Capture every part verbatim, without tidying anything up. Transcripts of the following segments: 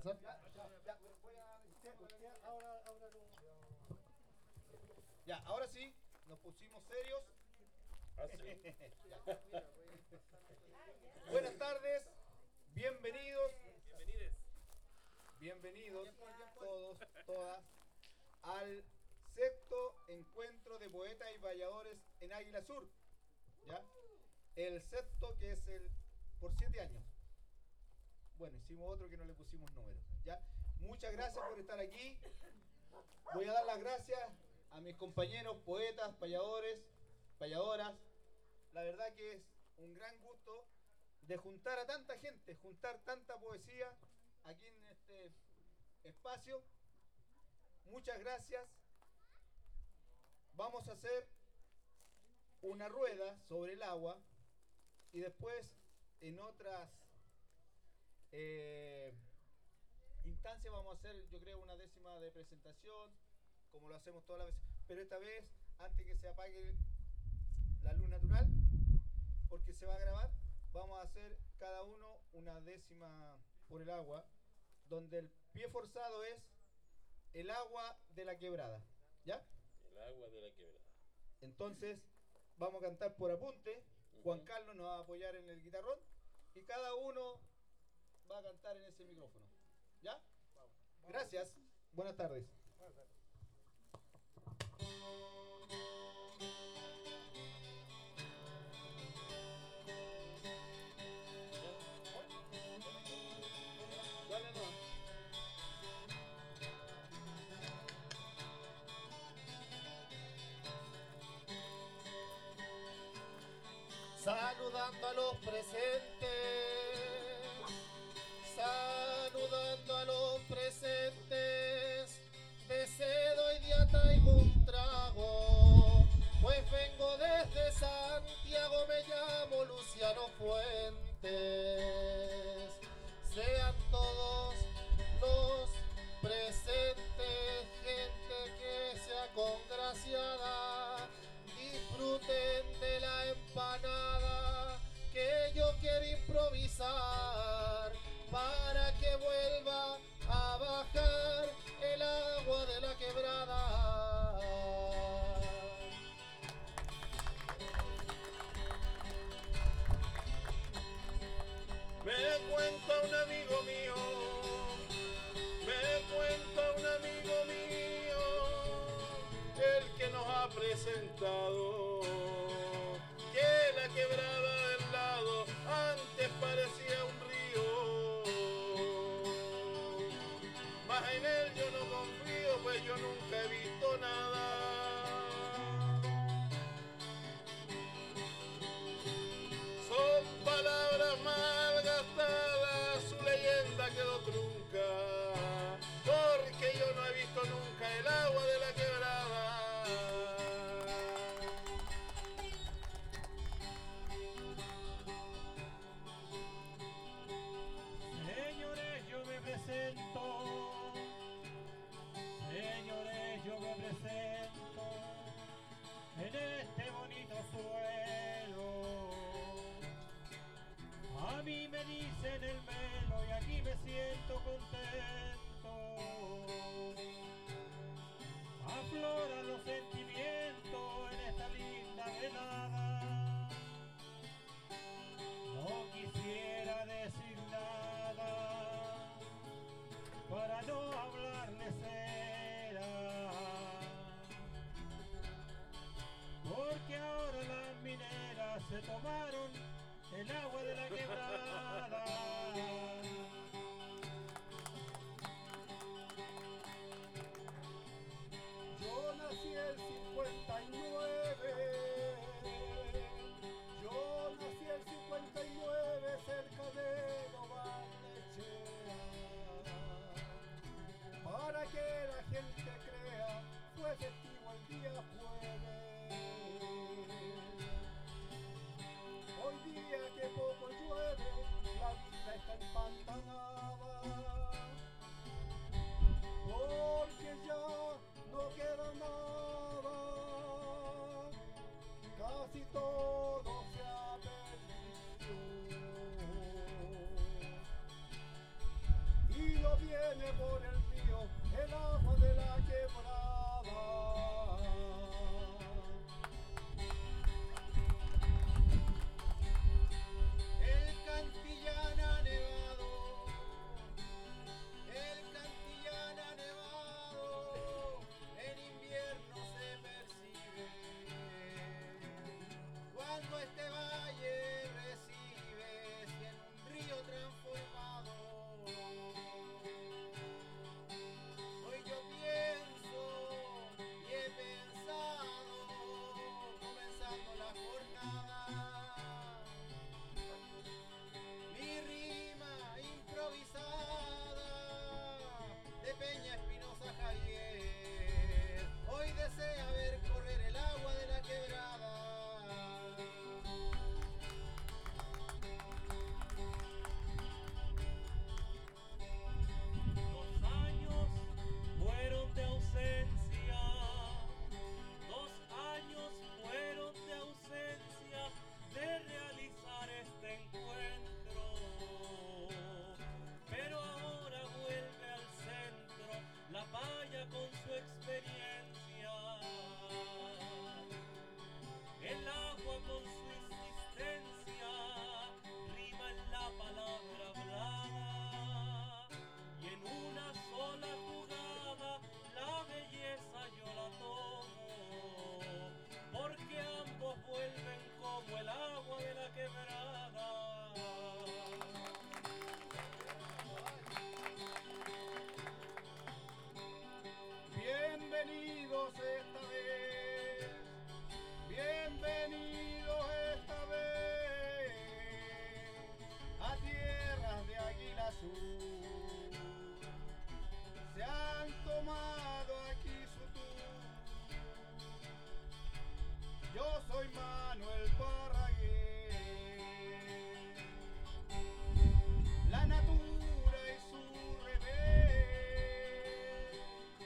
empezar? Ya, ahora sí, nos pusimos serios. Ah, sí. Buenas tardes, bienvenidos, Bienvenidos. bienvenidos todos, todas, al sexto encuentro de poetas y valladores en Águila Sur. ¿Ya? El sexto, que es el por siete años. Bueno, hicimos otro que no le pusimos números. ¿Ya? Muchas gracias por estar aquí. Voy a dar las gracias a mis compañeros poetas, payadores, payadoras. La verdad que es un gran gusto de juntar a tanta gente, juntar tanta poesía aquí en este espacio. Muchas gracias. Vamos a hacer una rueda sobre el agua y después en otras eh, instancias vamos a hacer, yo creo, una décima de presentación, como lo hacemos todas las veces, pero esta vez, antes que se apague la luz natural, porque se va a grabar, vamos a hacer cada uno una décima por el agua, donde el pie forzado es el agua de la quebrada, ¿ya? El agua de la quebrada. Entonces, vamos a cantar por apunte. Uh-huh. Juan Carlos nos va a apoyar en el guitarrón y cada uno va a cantar en ese micrófono, ¿ya? Gracias, buenas tardes. Dale, no. Saludando a los presentes, saludando a los presentes, de cedo y día traigo un trago, pues vengo desde Santiago, me llamo Luciano Fuentes. Sean todos los presentes gente que sea congraciada, disfruten de la empanada que yo quiero improvisar para que vuelva a bajar el agua de la quebrada. Me cuenta un amigo mío, me cuenta un amigo mío, el que nos ha presentado, que la quebrada del lado antes parecía un río, mas en él yo no confío, pues yo nunca he visto nada. Son palabras mal gastadas, su leyenda quedó trunca, porque yo no he visto nunca el agua de la quebrada. Señores, yo me presento, señores, yo me presento en este bonito suelo. A mí me dicen el melo y aquí me siento contento. Afloran los sentimientos en esta linda velada. No quisiera decir nada para no hablarle cera, porque ahora las mineras se tomaron el agua de la quebrada. viene por el río el agua de la quebrada. El Cantillán ha nevado, el Cantillán ha nevado, en invierno se percibe, cuando este valle recibe, si en un río transformado. Hoy yo pienso y he pensado, comenzando la jornada, mi rima improvisada de Peña Espinosa Javier, hoy desea ver correr el agua de la quebrada. Dos años fueron de ausencia, dos años fueron de ausencia de realizar este encuentro, pero ahora vuelve al centro la valla con su experiencia, el agua con su insistencia, rima en la palabra hablada, y en una sola jugada la belleza yo la tomo, porque ambos vuelven como el agua de la quebrada. Bienvenidos esta vez, bienvenidos esta vez a tierras de Águila Sur. Se han tomado aquí su tour. Yo soy Manuel Parraguer. La natura y su revés,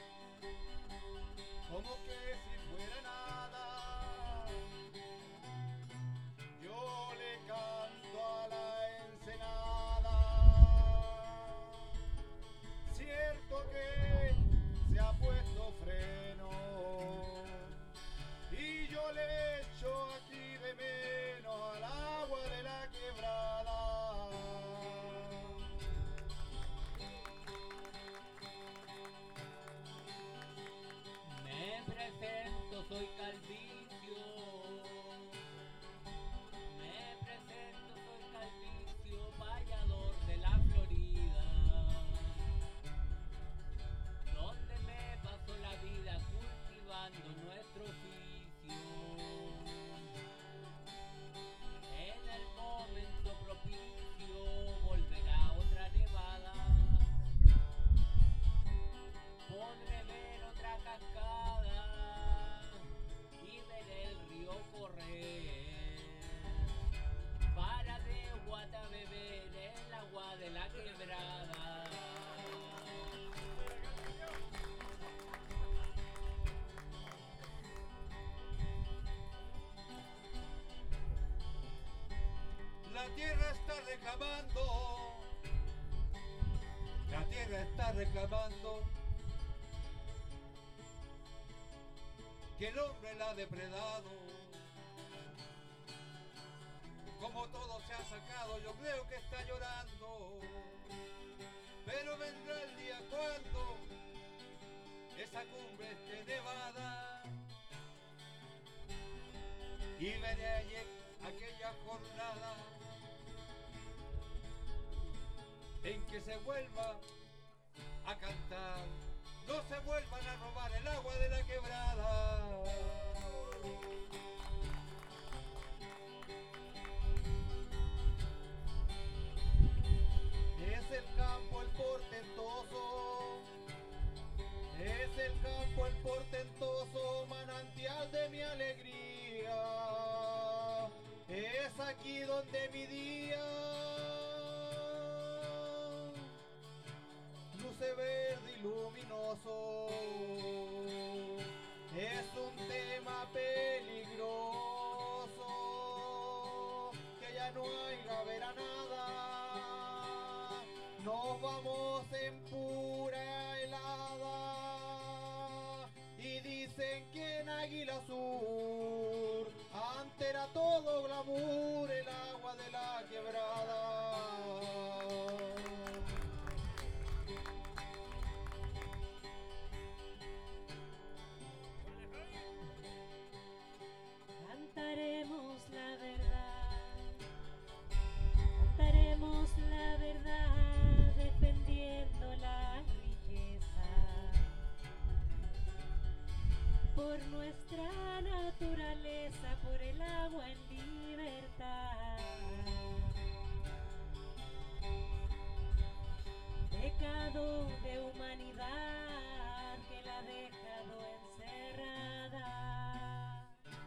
como que si fuera nada, yo le canto a la ensenada. Cierto que se ha puesto freno y yo le echo aquí de menos al agua de la quebrada. Me presento, soy Calvicio. Me presento, soy Calvicio, vallador de la Florida, donde me paso la vida cultivando nuestro oficio. En el momento propicio volverá otra nevada. Podré ver otra cascada y ver el río correr, para de Guata beber el agua de la quebrada. La tierra está reclamando, la tierra está reclamando que el hombre la ha depredado. Como todo se ha sacado, yo creo que está llorando, pero vendrá el día cuando esa cumbre esté nevada y veré allí aquella jornada en que se vuelva a cantar, no se vuelvan a robar el agua de la quebrada. Es el campo el portentoso, es el campo el portentoso, manantial de mi alegría. Es aquí donde mi día luce verde y luminoso. Es un tema peligroso, que ya no hay ver a nada. Nos vamos en pura Águila Sur. Antes era todo glamour el agua de la quebrada. Cantaremos la verdad, cantaremos la verdad, defendiendo la riqueza por nuestra naturaleza, por el agua en libertad. Pecado de humanidad que la ha dejado encerrada,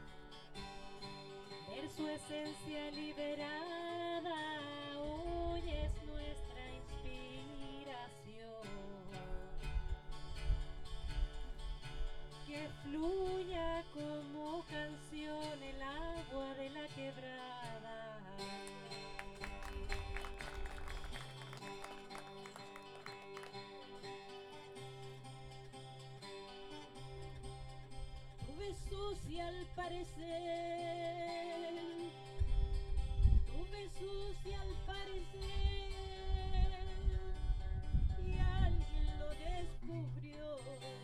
ver su esencia liberada, hoy es nuestra inspiración. Que fluya como canción el agua de la quebrada. Tuve sucia al parecer, tuve sucia al parecer, y alguien lo descubrió.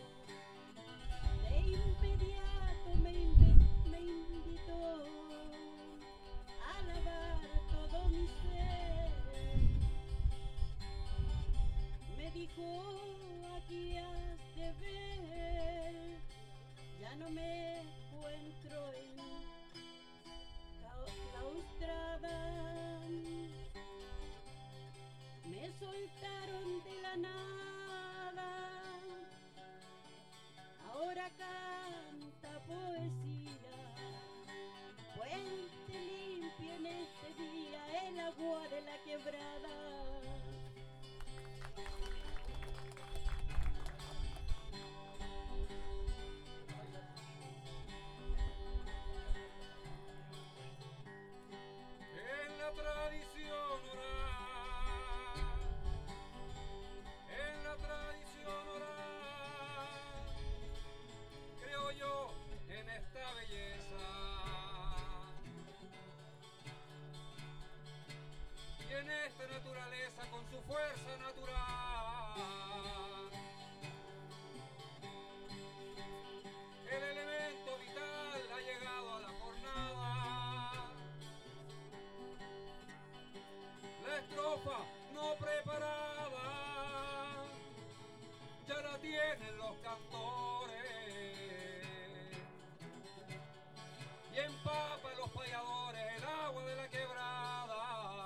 De inmediato me, inve- me invitó a lavar todo mi ser. Me dijo, aquí has de ver, ya no me encuentro en la claustrada. Me soltaron de la nada, ahora canta poesía. Puente limpio en este día, el agua de la quebrada. En la tradición oral, en la tradición oral, creo yo en esta belleza y en esta naturaleza con su fuerza natural. El elemento vital ha llegado a la jornada. La estrofa no preparada ya la tienen los cantores y empapa a los payadores el agua de la quebrada.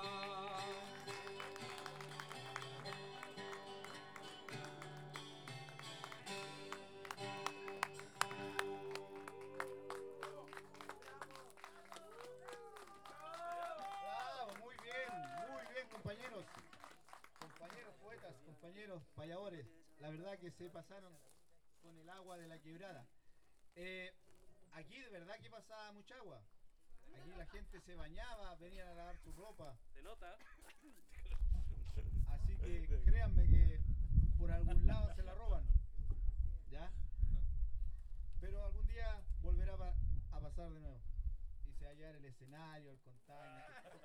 Bravo, muy bien, muy bien, compañeros. Compañeros poetas, compañeros payadores. La verdad que se pasaron con el agua de la quebrada. Eh, aquí de verdad que pasaba mucha agua. Aquí la gente se bañaba, venían a lavar su ropa. ¿Se nota? Así que créanme que por algún lado se la roban. ¿Ya? Pero algún día volverá pa- a pasar de nuevo. Y se va a hallar el escenario, el container.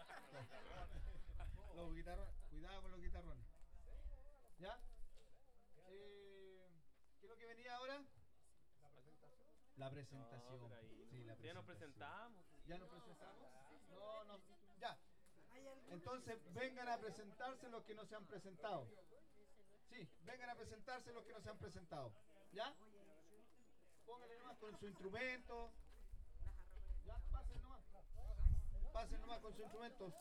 Los guitarrones. Cuidado con los guitarrones. ¿Ya? Eh, ¿Qué es lo que venía ahora? La presentación. No, pero ahí- Sí, la Ya nos presentación. presentamos. ¿Ya nos presentamos? No, no. Ya. Entonces vengan a presentarse los que no se han presentado. Sí, vengan a presentarse los que no se han presentado. ¿Ya? Pónganle nomás con su instrumento. Ya, pasen nomás. Pasen nomás con sus instrumentos.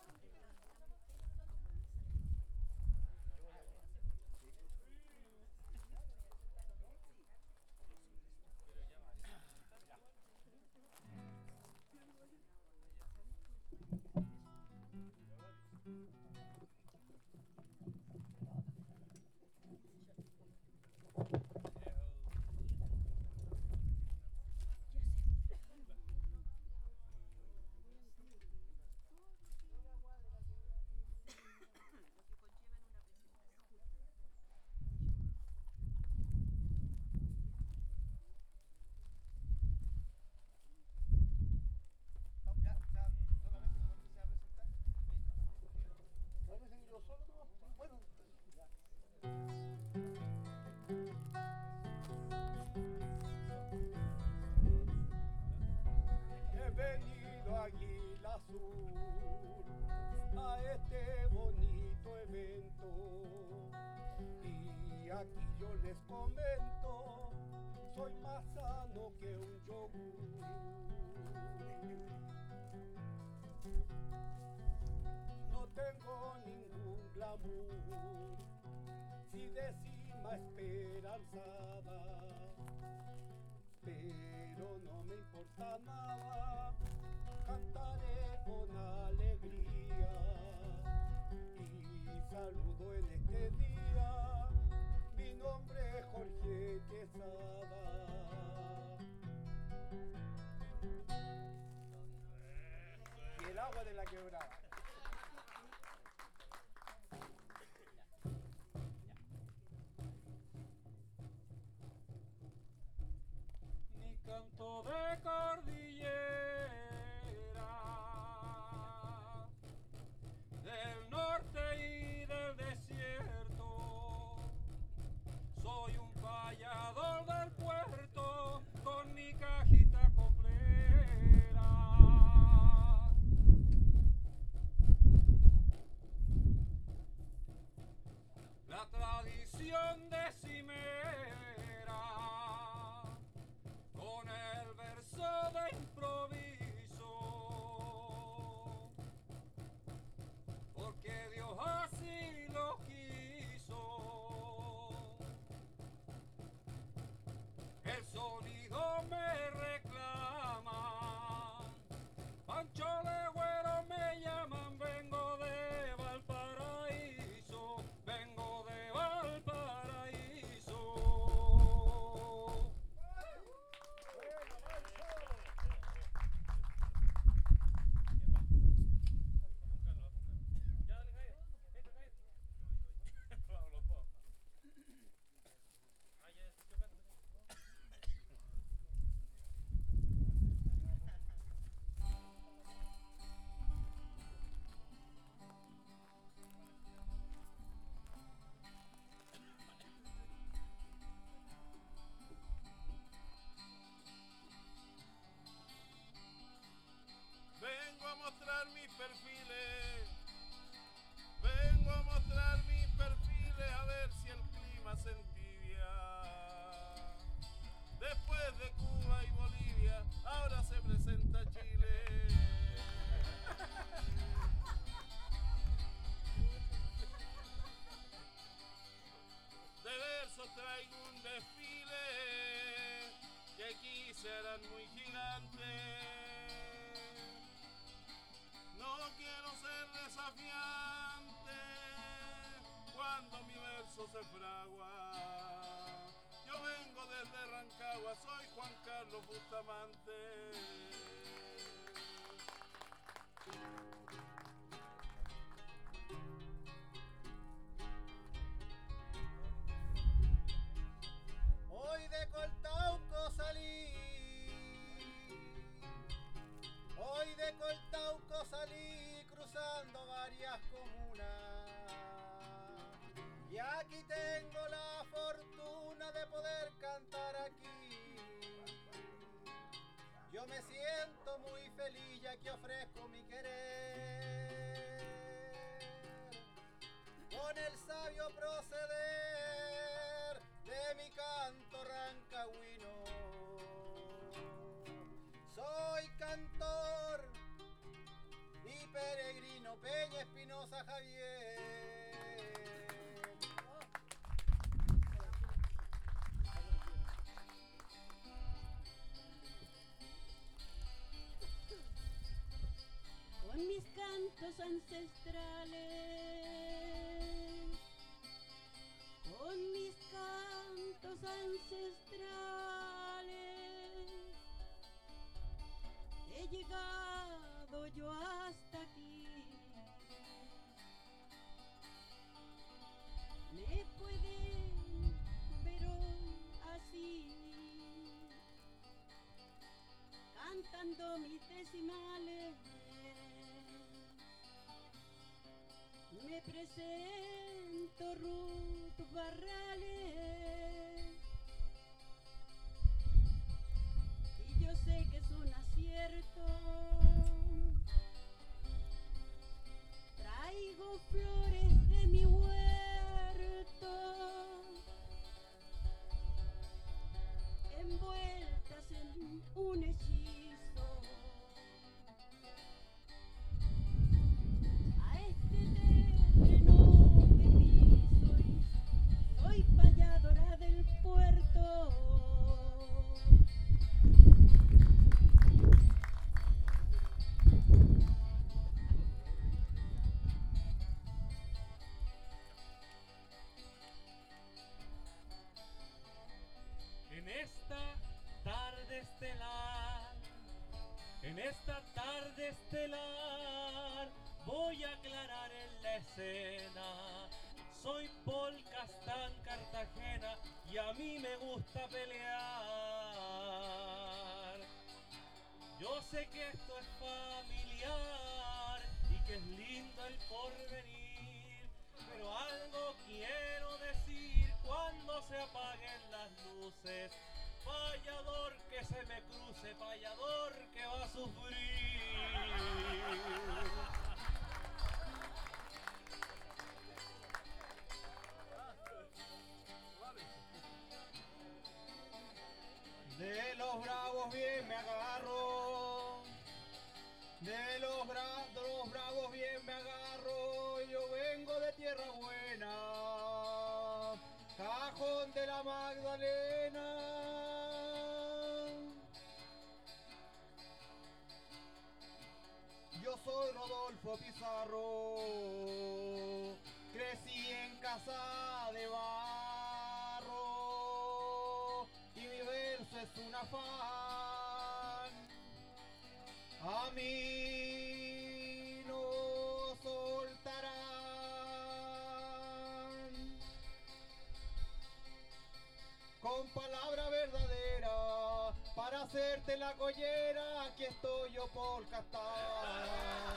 a este bonito evento. Y aquí yo les comento, soy más sano que un yogur. No tengo ningún glamour, si de cima esperanzada, pero no me importa nada, cantaré con alegría y saludo en este día, mi nombre es Jorge Quesada. Y el agua de la quebrada. Mi canto de cordillera del norte y del desierto, soy un payador del puerto con mi cajita coplera. La tradición decimera con el verso de improviso, porque Dios así lo quiso. El sonido me reclama, Pancho Legüero me llaman, vengo de Valparaíso, vengo de Valparaíso. Vengo a mostrar mis perfiles, vengo a mostrar mis perfiles, a ver si el clima se entibia. Después de Cuba y Bolivia, ahora se presenta Chile. De versos traigo un desfile que aquí serán muy gigantes. No quiero ser desafiante cuando mi verso se fragua. Yo vengo desde Rancagua, soy Juan Carlos Bustamante. Hoy de Coltauco salí, hoy de Coltauco salí cruzando varias comunas y aquí tengo la fortuna de poder cantar aquí. Yo me siento muy feliz ya que ofrezco mi querer con el sabio proceder de mi canto rancagüino. Soy cantor y peregrino, Peña Espinosa Javier. Con mis cantos ancestrales, con mis cantos ancestrales, he llegado yo hasta aquí. Me pueden ver hoy así, cantando mis decimales. Me presento Ruth Barrales y yo sé que es un acierto. Trae estelar. En esta tarde estelar voy a aclarar en la escena. Soy Paul Castán Cartagena y a mí me gusta pelear. Yo sé que esto es familiar y que es lindo el porvenir, pero algo quiero decir cuando se apaguen las luces. Payador que se me cruce, payador que va a sufrir. De los bravos bien me agarro, de los, bra de los bravos bien me agarro, yo vengo de tierra buena, Cajón de la Magdalena. Yo soy Rodolfo Pizarro, crecí en casa de barro y mi verso es un afán. A mí no soltarán con palabra verdadera para hacerte la collera. Aquí estoy yo por Castán.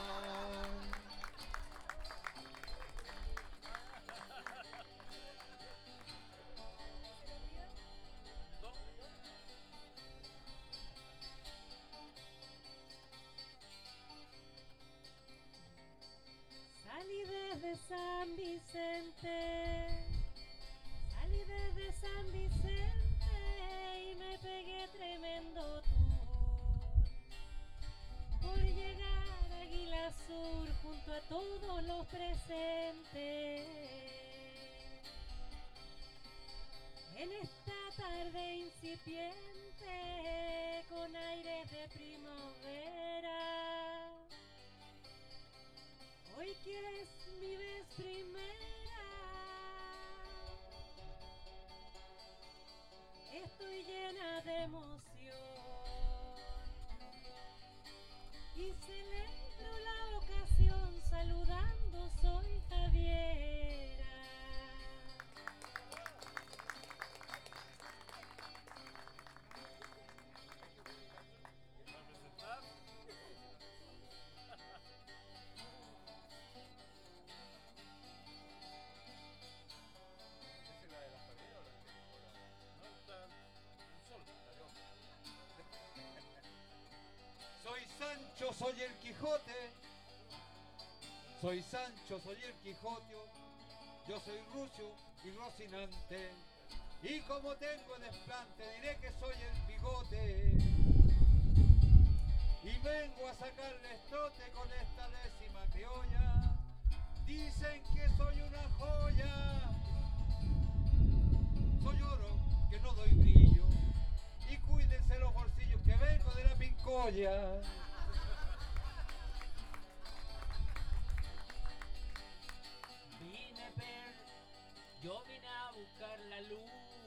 Salí desde San Vicente, salí desde San Vicente y me pegué tremendo tour por llegar a Águila Sur junto a todos los presentes. En esta tarde incipiente con aires de primavera, hoy que es mi vez primera, estoy llena de emoción y celebro la ocasión saludando, soy Javiera. Soy Sancho, soy el Quijote. Soy Sancho, soy el Quijote. Yo soy Rucio y Rocinante. Y como tengo desplante, diré que soy el bigote. Y vengo a sacarle estrote con esta décima criolla. Dicen que soy una joya. Soy oro que no doy brillo. Y cuídense los bolsillos que vengo de la Pincoya. Vine per, yo vine a buscar la luz.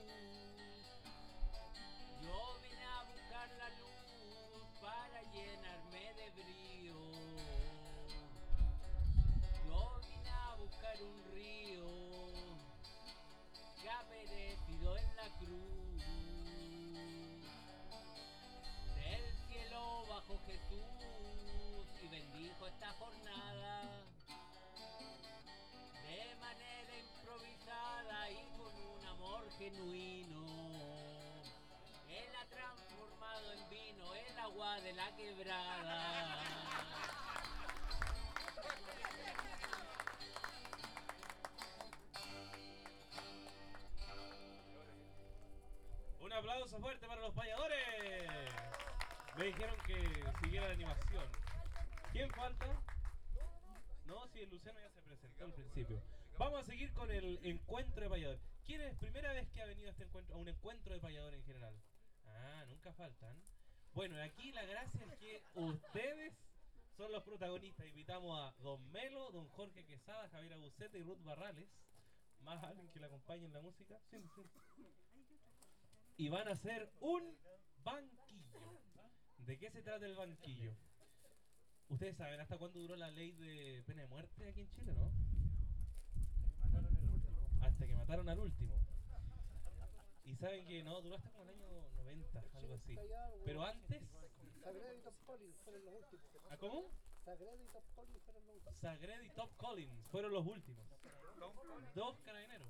Yo vine a buscar la luz para llenarme de brío. Yo vine a buscar un río que ha perecido en la cruz. Del cielo bajó Jesús y bendijo esta jornada de manera improvisada y con un amor genuino. Él ha transformado en vino el agua de la quebrada. Un aplauso fuerte para los payadores. Me dijeron que siguiera la animación. ¿Quién falta? No, si el Luciano ya se presentó al principio. Vamos a seguir con el encuentro de payadores. ¿Quién es primera vez que ha venido a, este encuentro, a un encuentro de payadores en general? Ah, nunca faltan. Bueno, aquí la gracia es que ustedes son los protagonistas. Invitamos a Don Melo, Don Jorge Quesada, Javier Abuceta y Ruth Barrales. Más alguien que le acompañe en la música. Sí, sí. Y van a hacer un banquillo. ¿De qué se trata el banquillo? Ustedes saben hasta cuándo duró la ley de pena de muerte aquí en Chile, ¿no? Hasta que mataron al último. Y saben que no, duró hasta como el año noventa, algo así. Pero antes... Sagredo y Top Collins fueron los últimos. ¿Ah, cómo? Sagredo y Top Collins fueron los últimos. Sagredo y Top Collins fueron los últimos. Dos carabineros.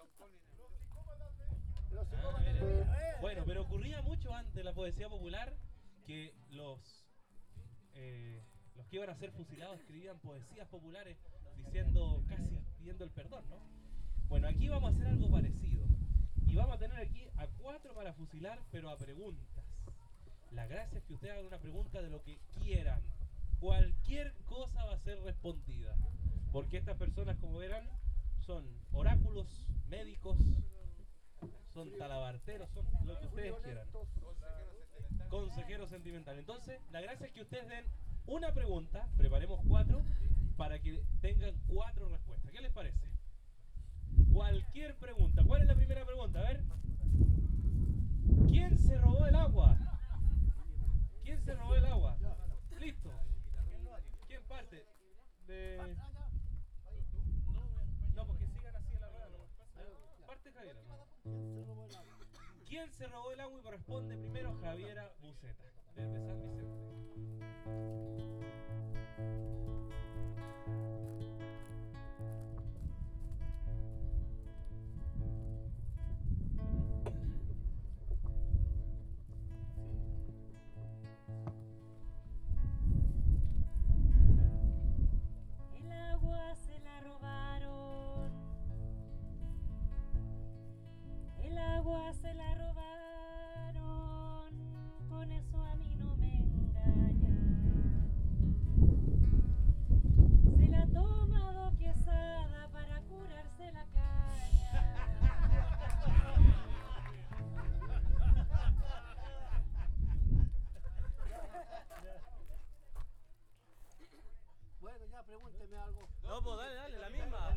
Ah, mira. Bueno, pero ocurría mucho antes la poesía popular que los eh, los que iban a ser fusilados escribían poesías populares diciendo, casi pidiendo el perdón, ¿no? Bueno, aquí vamos a hacer algo parecido. Y vamos a tener aquí a cuatro para fusilar, pero a preguntas. La gracia es que ustedes hagan una pregunta de lo que quieran. Cualquier cosa va a ser respondida. Porque estas personas, como verán, son oráculos, médicos, son talabarteros, son lo que ustedes quieran. Consejeros sentimentales. Entonces, la gracia es que ustedes den una pregunta, preparemos cuatro, para que tengan cuatro respuestas. ¿Qué les parece? Cualquier pregunta. ¿Cuál es la primera pregunta? A ver. ¿Quién se robó el agua? ¿Quién se robó el agua? Listo. ¿Quién parte? De... No, porque sigan así en la rueda nomás. Parte Javiera. No. ¿Quién se robó el agua? Y corresponde primero Javiera Buceta, desde San Vicente. El agua se la robaron. El agua se la robaron. Con eso a mí no me engañan. Se la ha tomado quesada para curarse la caña. Bueno, ya pregúnteme algo. No, pues dale, dale, la misma.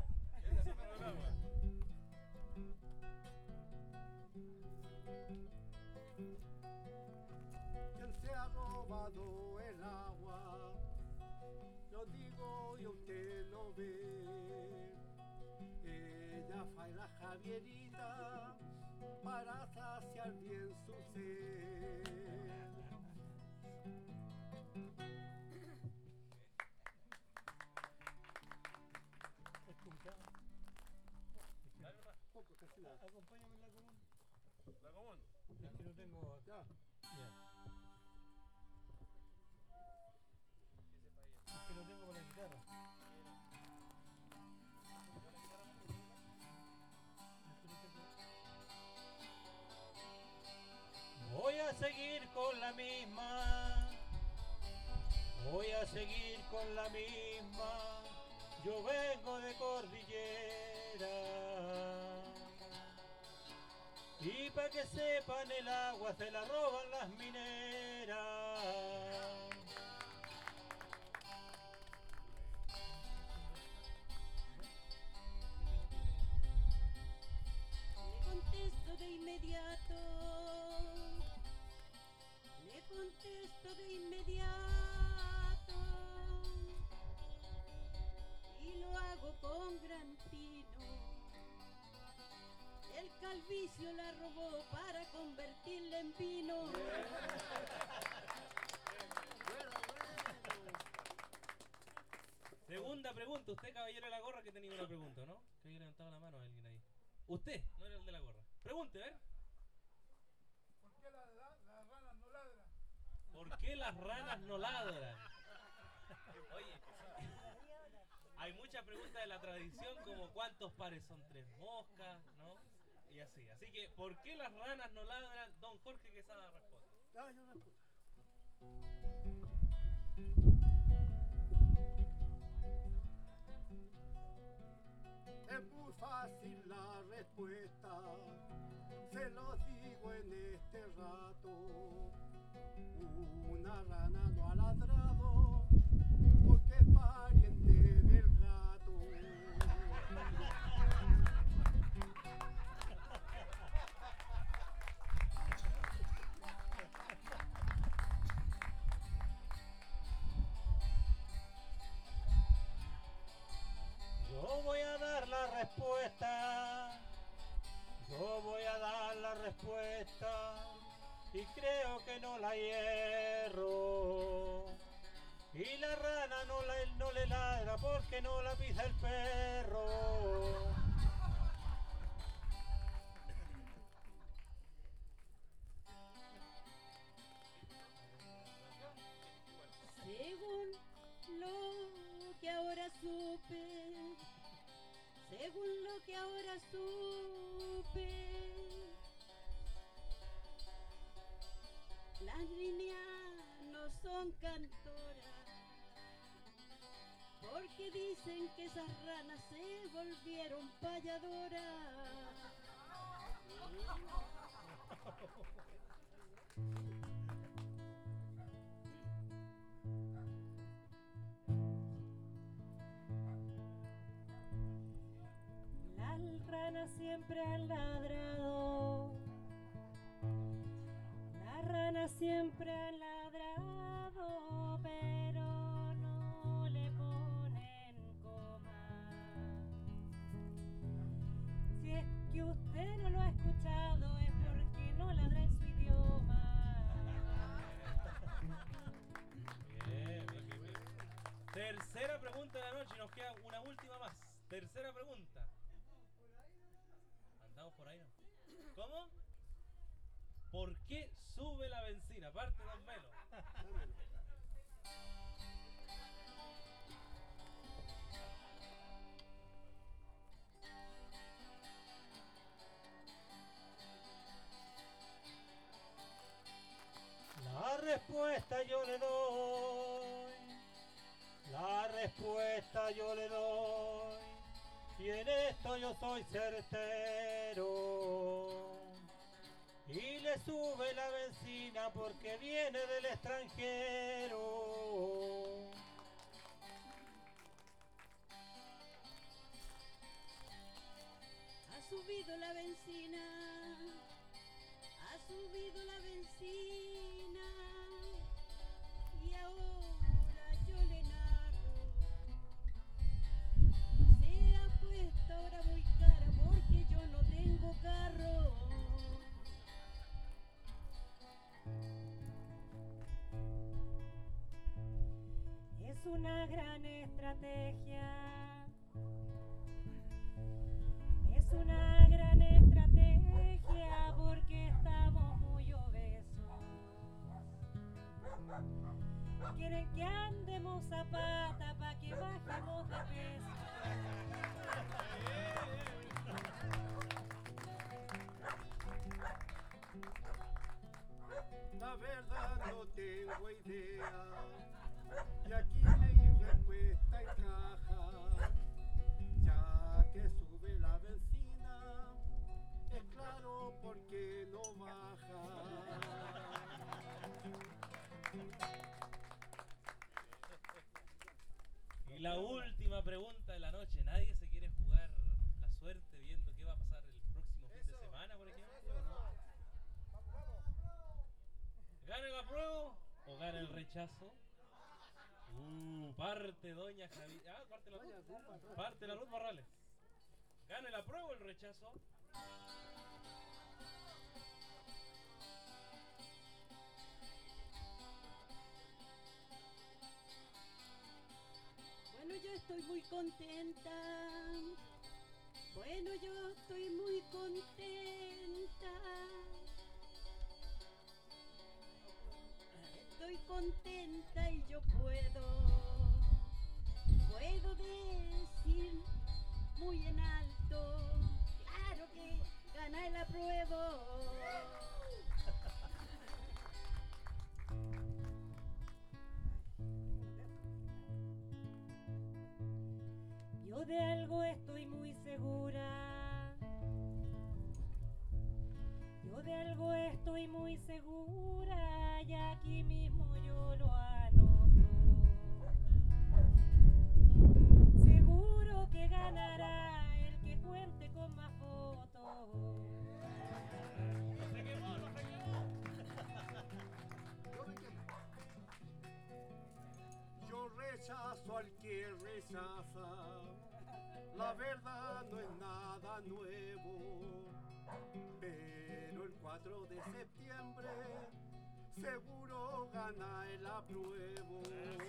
¿Quién se ha robado el agua? Lo digo y usted lo ve. Ella fue la Javierita para saciar bien su sed. Poco, casi nada. Acompáñame en la común. ¿La común? Es que lo tengo acá. Ya. Es que lo tengo con la guitarra. Voy a seguir con la misma. Voy a seguir con la misma. Yo vengo de cordillera. Y pa' que sepan, el agua se la roban las mineras. Le contesto de inmediato. Le contesto de inmediato. Y lo hago con gran tino. El calvicio la robó para convertirla en vino. Segunda pregunta. Usted, caballero de la gorra, que tenía una pregunta, ¿no? Que había levantado la mano a alguien ahí. Usted, no era el de la gorra. Pregunte, a ver. ¿Por qué la- la- las ranas no ladran? ¿Por qué las ranas no ladran? Oye, hay muchas preguntas de la tradición, como cuántos pares son tres moscas, ¿no? Y así. Así que, ¿por qué las ranas no ladran? Don Jorge Quesada responde. Ah, yo respondo. Es muy fácil la respuesta, se lo digo en este rato. Una rana no ha ladrado porque es pariente del gato. respuesta y creo que no la hierro. Y la rana no, la, no le ladra porque no la pisa el perro. Según lo que ahora supe, según lo que ahora supe, las niñas no son cantoras, porque dicen que esas ranas se volvieron payadoras. Las ranas siempre han ladrado, las ranas siempre han ladrado, pero no le ponen coma. Si es que usted no lo ha escuchado es porque no ladra en su idioma. Bien, bien, bien, bien. Tercera pregunta de la noche y nos queda una última más. Tercera pregunta. Andamos por ahí, ¿no? ¿Cómo? ¿Por qué sube la benzina? Parte Don Melo. La respuesta yo le doy, la respuesta yo le doy, y en esto yo soy certero. Y le sube la benzina porque viene del extranjero. Ha subido la benzina, ha subido la benzina, y ahora yo le narro. Se ha puesto ahora muy cara porque yo no tengo carro. Es una gran estrategia, es una gran estrategia porque estamos muy obesos. Quieren que andemos a pata para que bajemos de peso. La verdad no tengo idea, y aquí mi respuesta encaja, ya que sube la benzina, es claro porque no baja. Y la última pregunta de la noche. ¿Nadie se quiere jugar la suerte viendo qué va a pasar el próximo fin de semana, por ejemplo? ¿Gana el apruebo o gana el rechazo? Uh, parte doña Javi. Ah, parte la luz. Parte la luz Barrales. ¿Gana el apruebo o el rechazo? Bueno, yo estoy muy contenta. Bueno, yo estoy muy contenta. Estoy contenta y yo puedo, puedo decir muy en alto, claro que gana el apruebo. Yo de algo estoy muy segura, yo de algo estoy muy segura, y aquí mismo yo lo anoto. Seguro que ganará el que cuente con más fotos. ¡No se quemó, no se quemó! Yo me quemo. Yo rechazo al que rechaza. La verdad no es nada nuevo, pero el cual seguro gana el apruebo.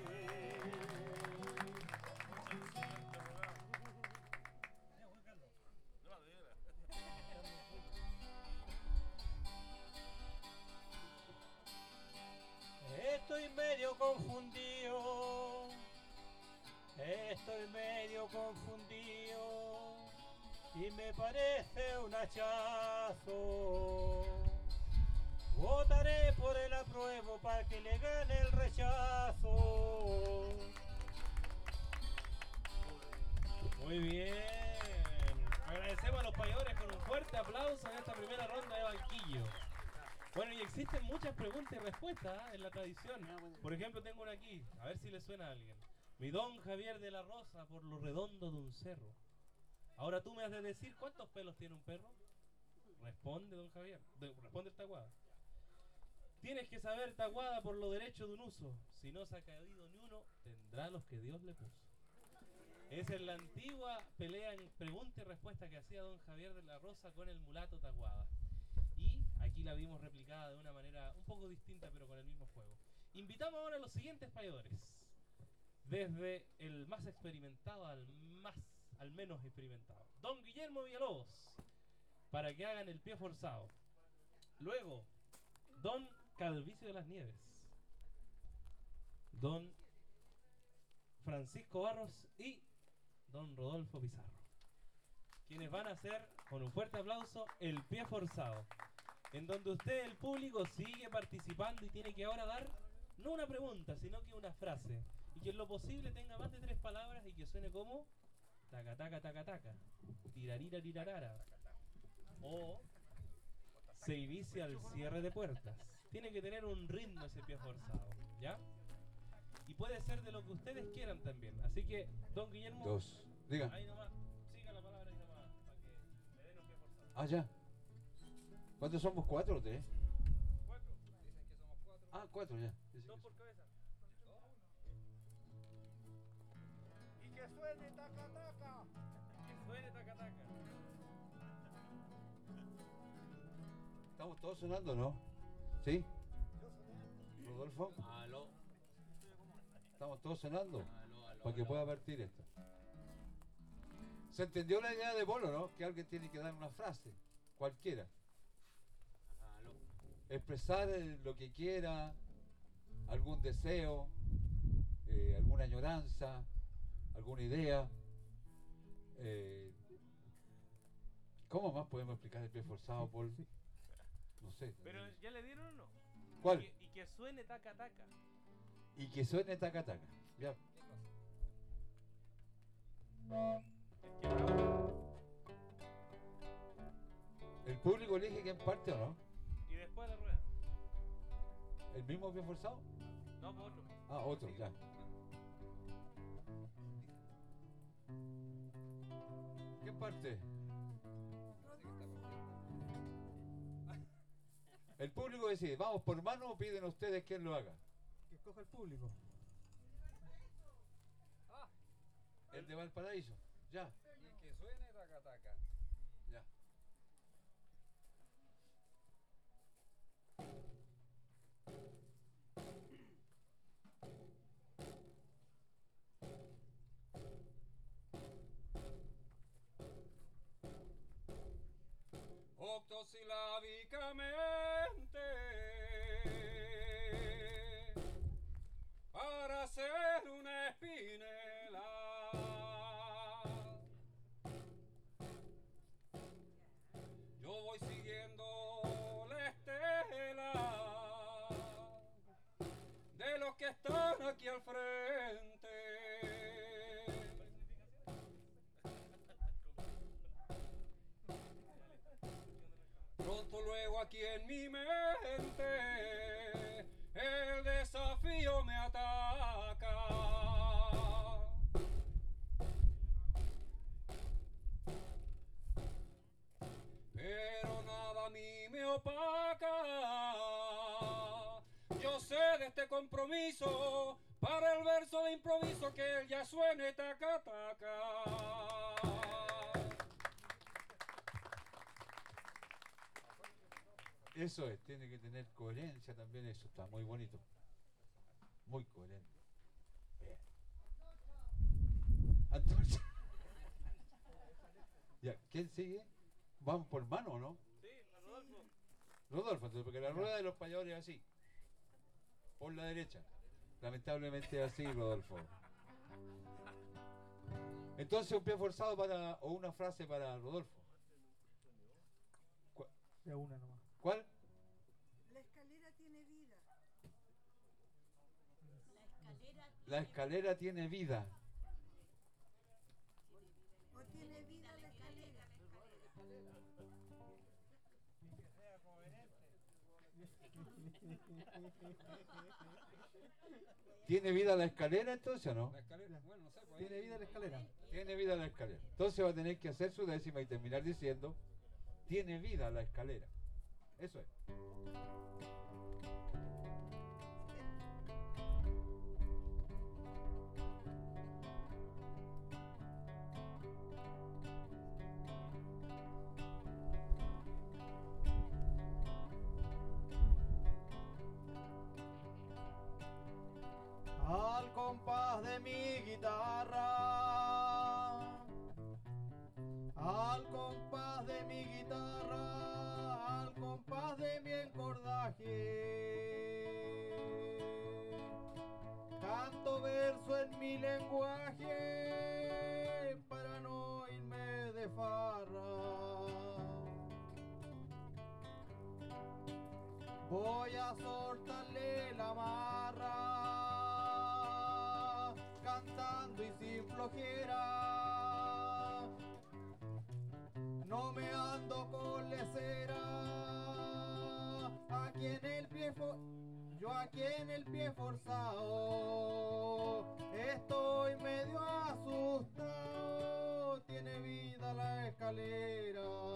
Estoy medio confundido, estoy medio confundido y me parece un hachazo. Votaré por el apruebo para que le gane el rechazo. Muy bien. Agradecemos a los payadores con un fuerte aplauso en esta primera ronda de banquillo. Bueno, y existen muchas preguntas y respuestas, ¿eh?, en la tradición. Por ejemplo, tengo una aquí, a ver si le suena a alguien. Mi don Javier de la Rosa por lo redondo de un cerro. Ahora tú me has de decir cuántos pelos tiene un perro. Responde, don Javier. De, responde el Taguada. Tienes que saber, Taguada, por lo derecho de un uso. Si no se ha caído ni uno, tendrá los que Dios le puso. Esa es la antigua pelea en pregunta y respuesta que hacía don Javier de la Rosa con el mulato Taguada. Y aquí la vimos replicada de una manera un poco distinta, pero con el mismo juego. Invitamos ahora a los siguientes payadores. Desde el más experimentado al más, al menos experimentado. Don Guillermo Villalobos, para que hagan el pie forzado. Luego, don Calvicio de las Nieves. Don Francisco Barros y don Rodolfo Pizarro. Quienes van a hacer, con un fuerte aplauso, el pie forzado. En donde usted, el público, sigue participando y tiene que ahora dar, no una pregunta, sino que una frase. Y que en lo posible tenga más de tres palabras y que suene como taca taca taca taca, tirarira tirarara, o se inicia el cierre de puertas. Tiene que tener un ritmo ese pie forzado, ¿ya? Y puede ser de lo que ustedes quieran también. Así que, don Guillermo, dos, diga. Ahí nomás, siga la palabra ahí nomás, para que le den un pie forzado. Ah, ya. ¿Cuántos somos? ¿Cuatro o tres? Cuatro. Dicen que somos cuatro. Ah, cuatro ya. Dos por cabeza. Y que suene taca taca. Que suene taca taca. ¿Estamos todos sonando, no? ¿Sí? Rodolfo, Aló, ¿estamos todos sonando? aló, aló. Para que aló. pueda partir esto. ¿Se entendió la idea de Bolo, no? Que alguien tiene que dar una frase, cualquiera. Aló. Expresar eh, lo que quiera, algún deseo, eh, alguna añoranza, alguna idea. Eh, ¿Cómo más podemos explicar el pie forzado, Paul? No sé. Pero ya le dieron o no. ¿Cuál? Y que, y que suene taca taca. Y que suene taca taca. Ya. Es que bravo. ¿El público elige quién parte o no? Y después la rueda. ¿El mismo pie forzado? No, por otro. Ah, otro, ya. ¿Quién parte? El público decide, ¿vamos por mano o piden ustedes quién lo haga? Que escoja el público. El de Valparaíso, ya. Y que suene taca taca. Ya. Octosilábicamente para hacer una espinela yo voy siguiendo la estela de los que están aquí al frente. Pronto luego aquí en mi mente el desafío me ataca. Pero nada a mí me opaca. Yo sé de este compromiso para el verso de improviso que él ya suene taca taca. Eso es, tiene que tener coherencia también, eso está muy bonito. Muy coherente. Bien. Entonces, ya, ¿quién sigue? ¿Vamos por mano o no? Sí, a Rodolfo. Rodolfo, entonces, porque la rueda de los payadores es así. Por la derecha. Lamentablemente es así, Rodolfo. Entonces un pie forzado para, o una frase para Rodolfo. ¿Cuál? De una nomás. ¿Cuál? La escalera tiene vida. La escalera tiene vida. O tiene vida la escalera. ¿Tiene vida la escalera entonces o no? La escalera, bueno, no sé. Pues tiene vida la escalera. Tiene vida la escalera. Entonces va a tener que hacer su décima y terminar diciendo, tiene vida la escalera. Eso es. Al compás de mi guitarra, al compás de mi guitarra, al compás de mi encordaje, canto verso en mi lenguaje para no irme de farra. Voy a soltarle la marra, cantando y sin flojera. No me ando con lecera. Aquí en el pie fo- yo aquí en el pie forzado estoy medio asustado. Tiene vida la escalera.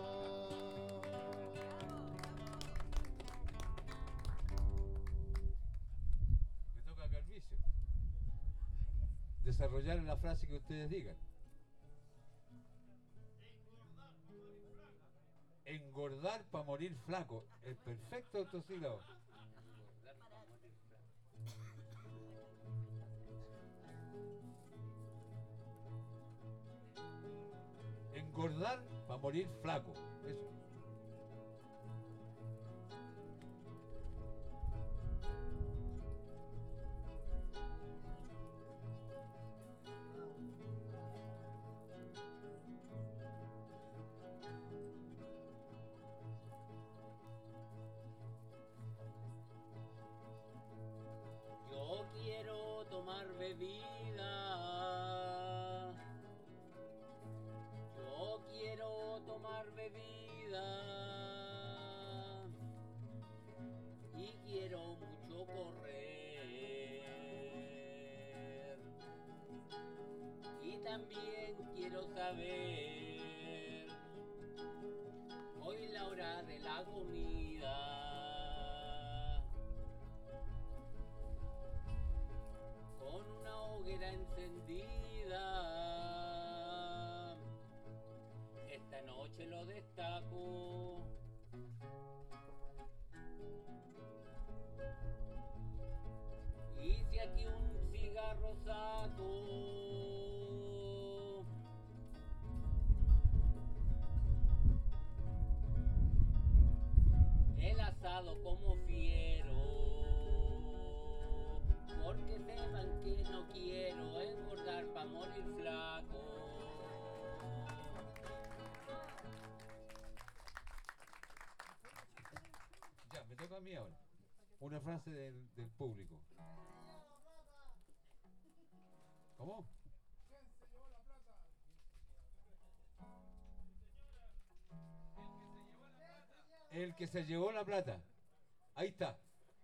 Desarrollar la frase que ustedes digan. Engordar para morir flaco. El perfecto autosílabo. Engordar para morir flaco. Eso. Yo quiero tomar bebida. Yo quiero tomar bebida. Y quiero mucho correr. Y también quiero saber hoy la hora de la comida. Con una hoguera encendida, esta noche lo destaco. Y si aquí un cigarro saco, el asado como fiero, porque sepan que no quiero engordar pa' morir flaco. Ya, me toca a mí ahora. Una frase del, del público. ¿Cómo? El que se llevó la plata. Ahí está.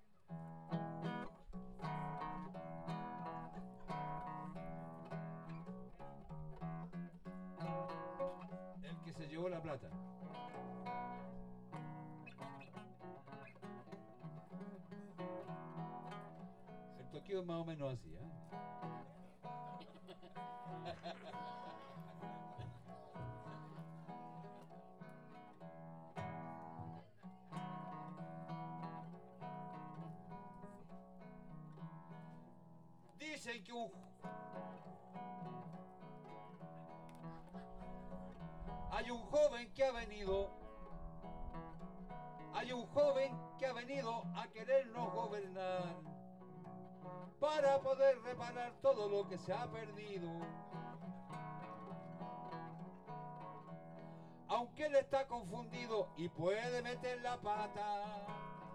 El que se llevó la plata. El toqueo es más o menos así, ¿eh? dicen que un hay un joven que ha venido, hay un joven que ha venido a querernos gobernar para poder reparar todo lo que se ha perdido. Aunque él está confundido y puede meter la pata,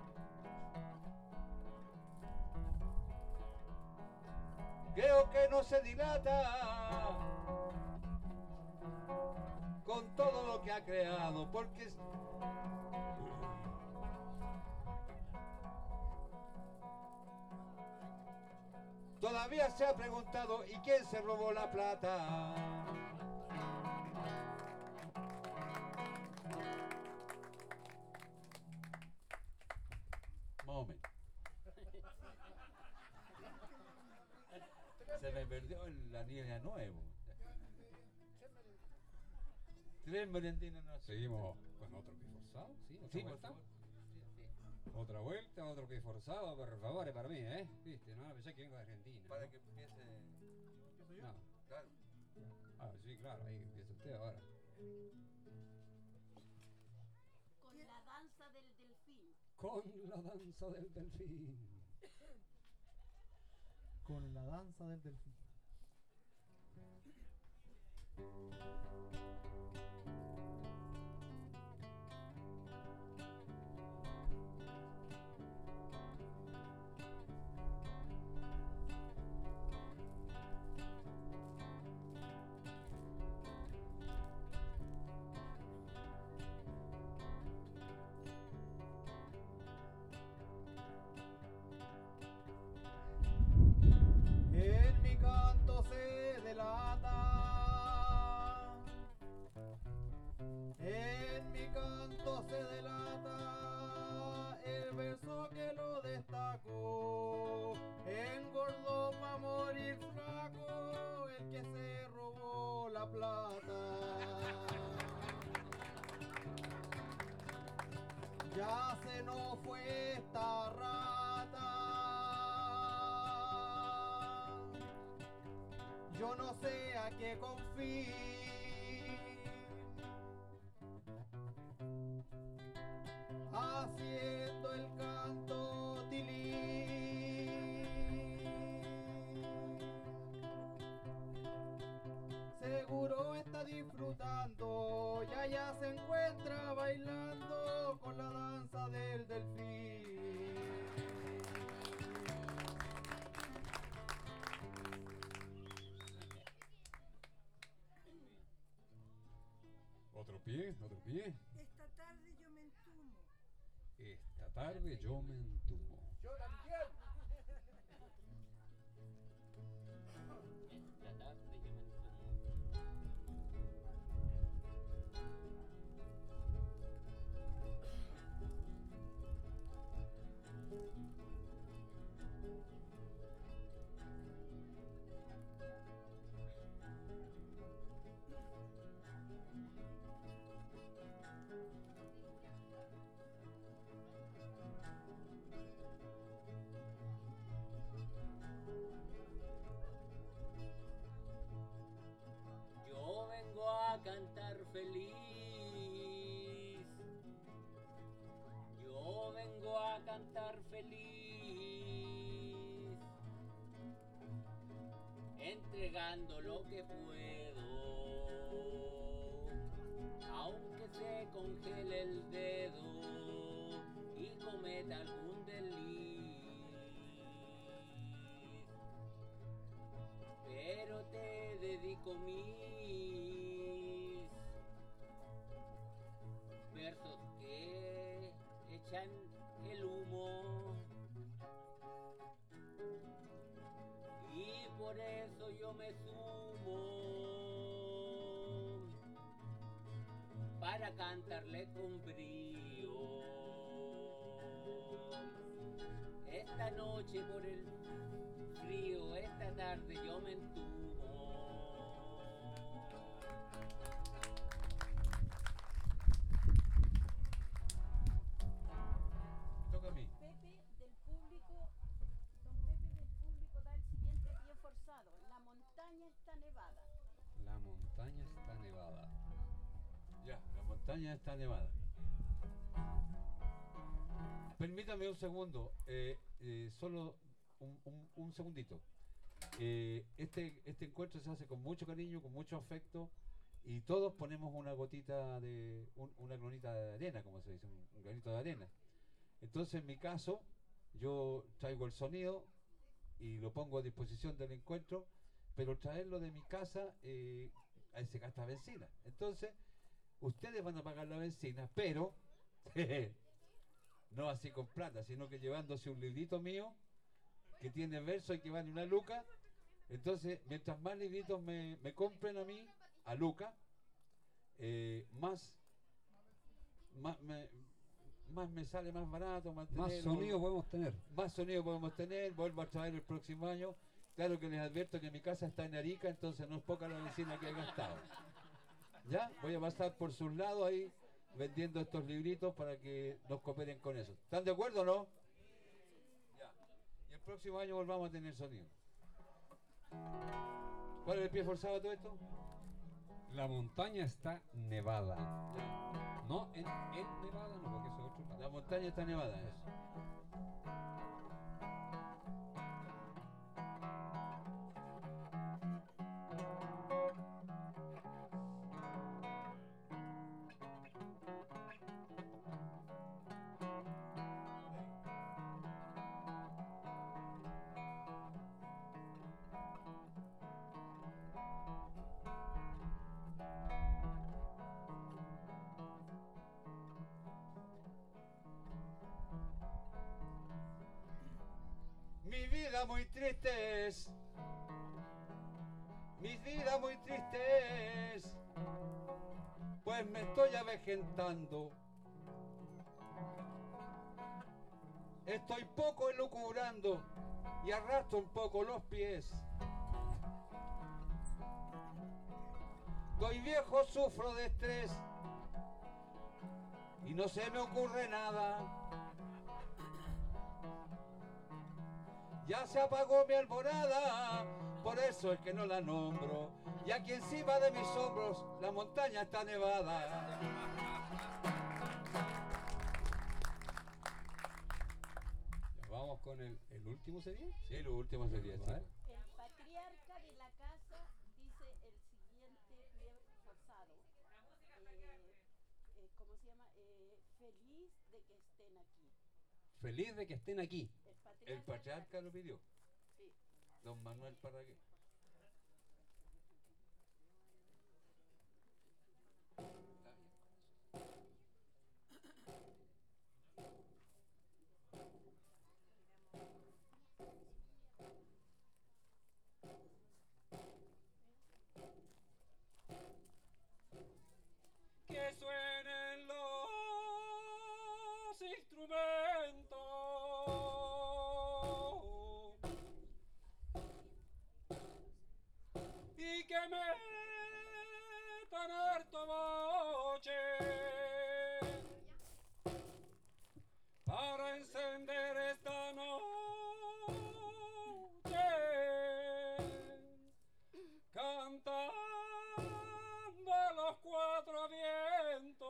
creo que no se dilata con todo lo que ha creado, porque todavía se ha preguntado ¿y quién se robó la plata? Moment. Se me perdió el anillo nuevo. Tres merentinas no. Seguimos con otro pie forzado, ¿sí? ¿Otra Sí, por vuelta? favor. Otra vuelta, otro pie forzado, por favor, para mí, ¿eh? Viste, no, pensé que vengo de Argentina. Para ¿no? que empiece. No. Claro. Ah, sí, claro, ahí empieza usted ahora. Con la danza del delfín. Con la danza del delfín. Con la danza del delfín. En mi canto se delata, en mi canto se delata el verso que lo destacó. Engordó pa' morir flaco el que se robó la plata. Ya se nos fue esta rata. Yo no sé a qué confío, haciendo el canto tilín. Seguro está disfrutando y allá se encuentra bailando con la danza del delfín. Otro pie, otro pie. Esta tarde yo me entumo. Esta tarde yo me entumo. Yo también. Esta tarde yo me entumo. Yo vengo a cantar feliz. Yo vengo a cantar feliz. Entregando lo que puedo. Aunque se congele el dedo y cometa algún desliz. Pero te dedico mis versos que echan el humo. Y por eso yo me sumo para cantarle con brío. Esta noche por el frío, esta tarde yo me entumo. Toca a mí. Pepe del público, don Pepe del público da el siguiente pie forzado. La montaña está nevada. La montaña está nevada. Ya, la montaña está nevada. Permítame un segundo, eh, eh, solo un, un- un segundito. Eh, este, este encuentro se hace con mucho cariño, con mucho afecto, y todos ponemos una gotita de, un- una granita de arena, como se dice, un, un granito de arena. Entonces, en mi caso, yo traigo el sonido y lo pongo a disposición del encuentro, pero traerlo de mi casa, eh, ahí se gasta benzina. Entonces, ustedes van a pagar la benzina, pero no así con plata, sino que llevándose un librito mío que tiene verso y que vale una luca. Entonces, mientras más libritos me, me compren a mí, a luca, eh, más, más, me, más me sale más barato Más mantenerlo. sonido podemos tener. Más sonido podemos tener, vuelvo a traer el próximo año. Claro que les advierto que mi casa está en Arica, entonces no es poca la benzina que he gastado. ¿Ya? Voy a pasar por sus lados ahí vendiendo estos libritos para que nos cooperen con eso. ¿Están de acuerdo o no? Ya. Y el próximo año volvamos a tener sonido. ¿Cuál es el pie forzado a todo esto? La montaña está nevada. No, en, en Nevada no, porque eso es otro lado. La montaña está nevada, eso. Mi vida muy triste es, mi vida muy triste es, pues me estoy avejentando. Estoy poco elucubrando y arrastro un poco los pies. Estoy viejo, sufro de estrés y no se me ocurre nada. Ya se apagó mi alborada, por eso es que no la nombro. Y aquí encima de mis hombros la montaña está nevada. Ya vamos con el, el último sería. Sí, lo último sería, A sí. ver. El patriarca de la casa dice el siguiente pie forzado. Eh, eh, ¿Cómo se llama? Eh, feliz de que estén aquí. Feliz de que estén aquí. El patriarca lo pidió. Sí. Don Manuel Parragué. Que suenen los instrumentos y que metan harto boche para encender esta noche cantando a los cuatro vientos.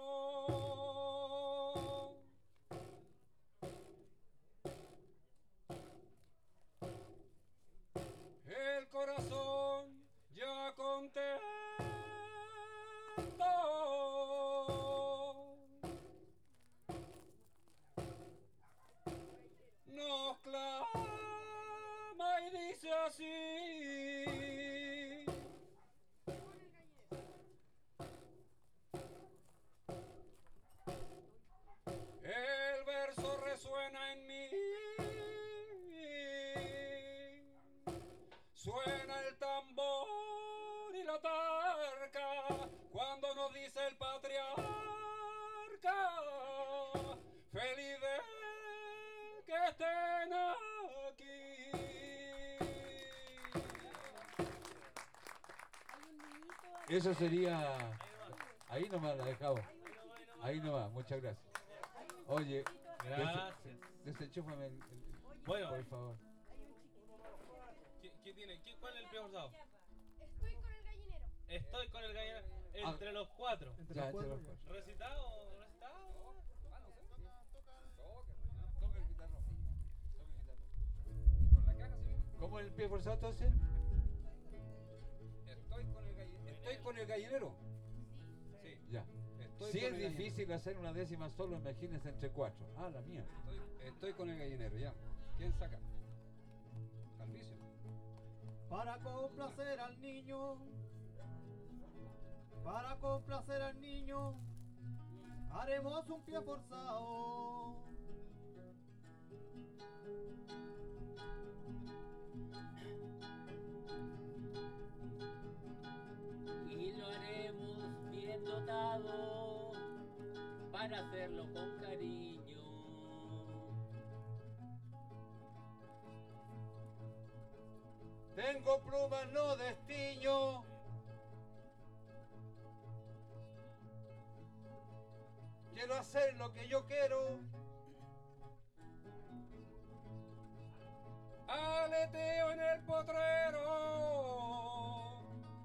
El corazón ya contento nos clama y dice así. El verso resuena en mí, suena el tambor y la tarca cuando nos dice el patriarca, feliz de que estén aquí. Eso sería. Ahí nomás la dejamos. Ahí nomás, muchas gracias. Oye, Gracias. des- desenchúfame el, el- Bueno. por favor. ¿Qui- ¿Quién, tiene? ¿Quién- ¿Cuál es el pie forzado? Estoy con el gallinero. Estoy con el gallinero. Entre los cuatro. Entre Ya, los cuatro, entre los ya. Recitado, recitado. Toca el guitarrón. Toca el guitarrón. Con la caja, sí. ¿Cómo es el pie forzado entonces? Estoy con el gallinero. Estoy con el gallinero. Sí. Ya. Estoy Si con es el gallinero. difícil hacer una décima solo, imagínense entre cuatro. Ah, la mía. Estoy, estoy con el gallinero, ya. ¿Quién saca? Calvicio. Para complacer al niño, para complacer al niño, haremos un pie forzado. Y lo haremos bien dotado para hacerlo con cariño. Tengo plumas, no destiño. Quiero hacer lo que yo quiero. Aleteo en el potrero.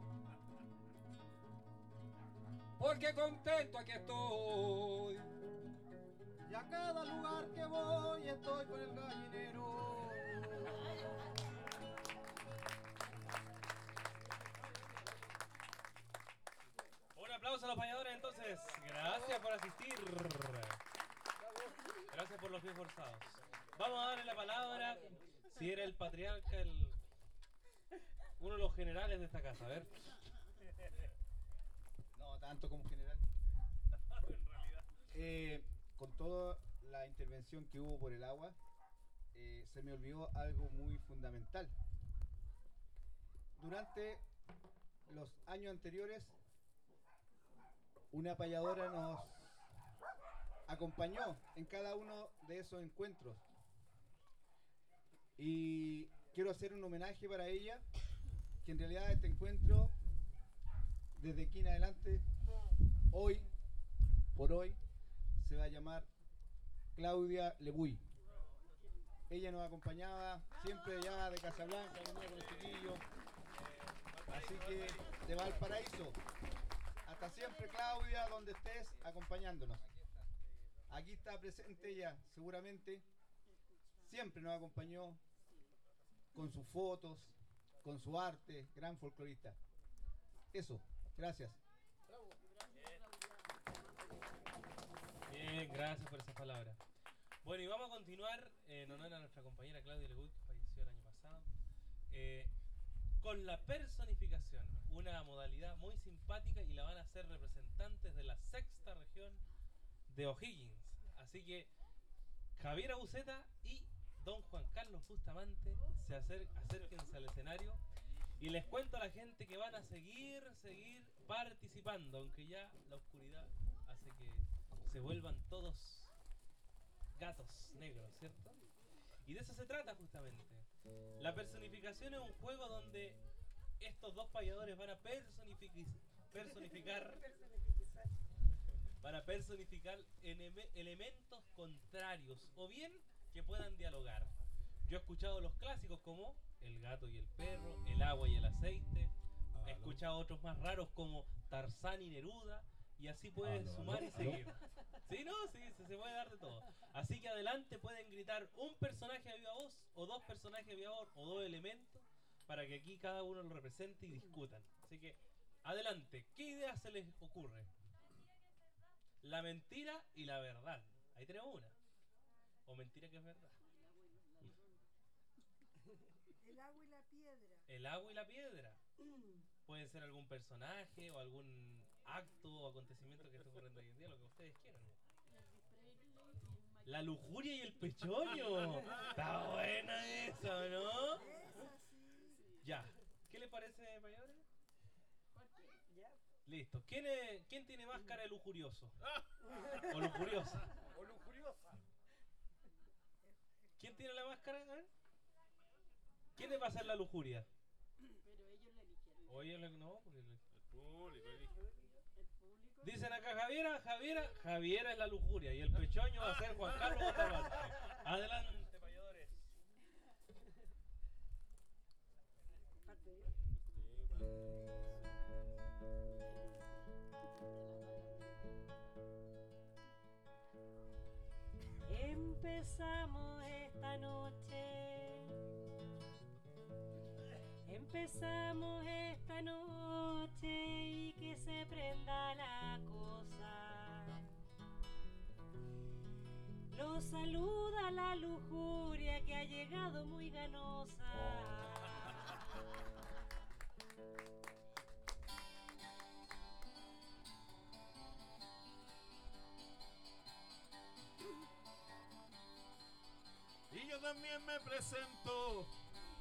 Porque contento aquí estoy. Y a cada lugar que voy estoy con el gallinero. Un aplauso a los payadores entonces. Gracias por asistir. Gracias por los pies forzados. Vamos a darle la palabra, si era el patriarca, el uno de los generales de esta casa. A ver. No tanto como general. En realidad. Eh, con toda la intervención que hubo por el agua, eh, se me olvidó algo muy fundamental. Durante los años anteriores, una payadora nos acompañó en cada uno de esos encuentros. Y quiero hacer un homenaje para ella, que en realidad este encuentro, desde aquí en adelante, hoy, por hoy, se va a llamar Claudia Lebuy. Ella nos acompañaba siempre allá de Casablanca, venía con los chiquillos. Así que de Valparaíso. Hasta siempre, Claudia, donde estés, acompañándonos. Aquí está presente ella, seguramente. Siempre nos acompañó con sus fotos, con su arte, gran folclorista. Eso, gracias. Bien, gracias por esas palabras. Bueno, y vamos a continuar en honor a nuestra compañera Claudia Lebuy, que falleció el año pasado, eh, con la personificación, una modalidad muy simpática, y la van a hacer representantes de la sexta región de O'Higgins. Así que Javiera Buceta y don Juan Carlos Bustamante se acer acérquense al escenario, y les cuento a la gente que van a seguir, seguir participando, aunque ya la oscuridad hace que se vuelvan todos gatos negros, ¿cierto? Y de eso se trata justamente. La personificación es un juego donde estos dos payadores van a personific personificar para personificar elementos contrarios o bien que puedan dialogar. Yo he escuchado los clásicos como el gato y el perro, el agua y el aceite. He escuchado otros más raros como Tarzán y Neruda, y así puedes sumar y seguir. Sí, no, sí, se, se puede dar de todo. Así que adelante, pueden gritar un personaje a viva voz, o dos personajes a viva voz, o dos elementos, para que aquí cada uno lo represente y discutan. Así que adelante, ¿qué idea se les ocurre? La mentira y la verdad. Ahí tenemos una. O mentira que es verdad. El agua y la piedra. El agua y la piedra. Puede ser algún personaje o algún acto o acontecimiento que esté ocurriendo hoy en día, lo que ustedes quieran. La lujuria y el pechoño. Está buena esa, ¿no? Ya. ¿Qué le parece, payadores? Listo. ¿Quién, es, ¿Quién tiene más cara de lujurioso? O lujuriosa. O lujuriosa. ¿Quién tiene la máscara? A ver. ¿Quién le va a hacer la lujuria? Pero ellos la eligieron. O ellos le- no, porque le- El público elige. El público. dicen acá Javiera, Javiera, Javiera es la lujuria y el pechoño va a ser Juan Carlos Bustamante. Adelante, payadores. Empezamos esta noche, empezamos esta noche y que se prenda la cosa. Lo saluda la lujuria que ha llegado muy ganosa. Y yo también me presento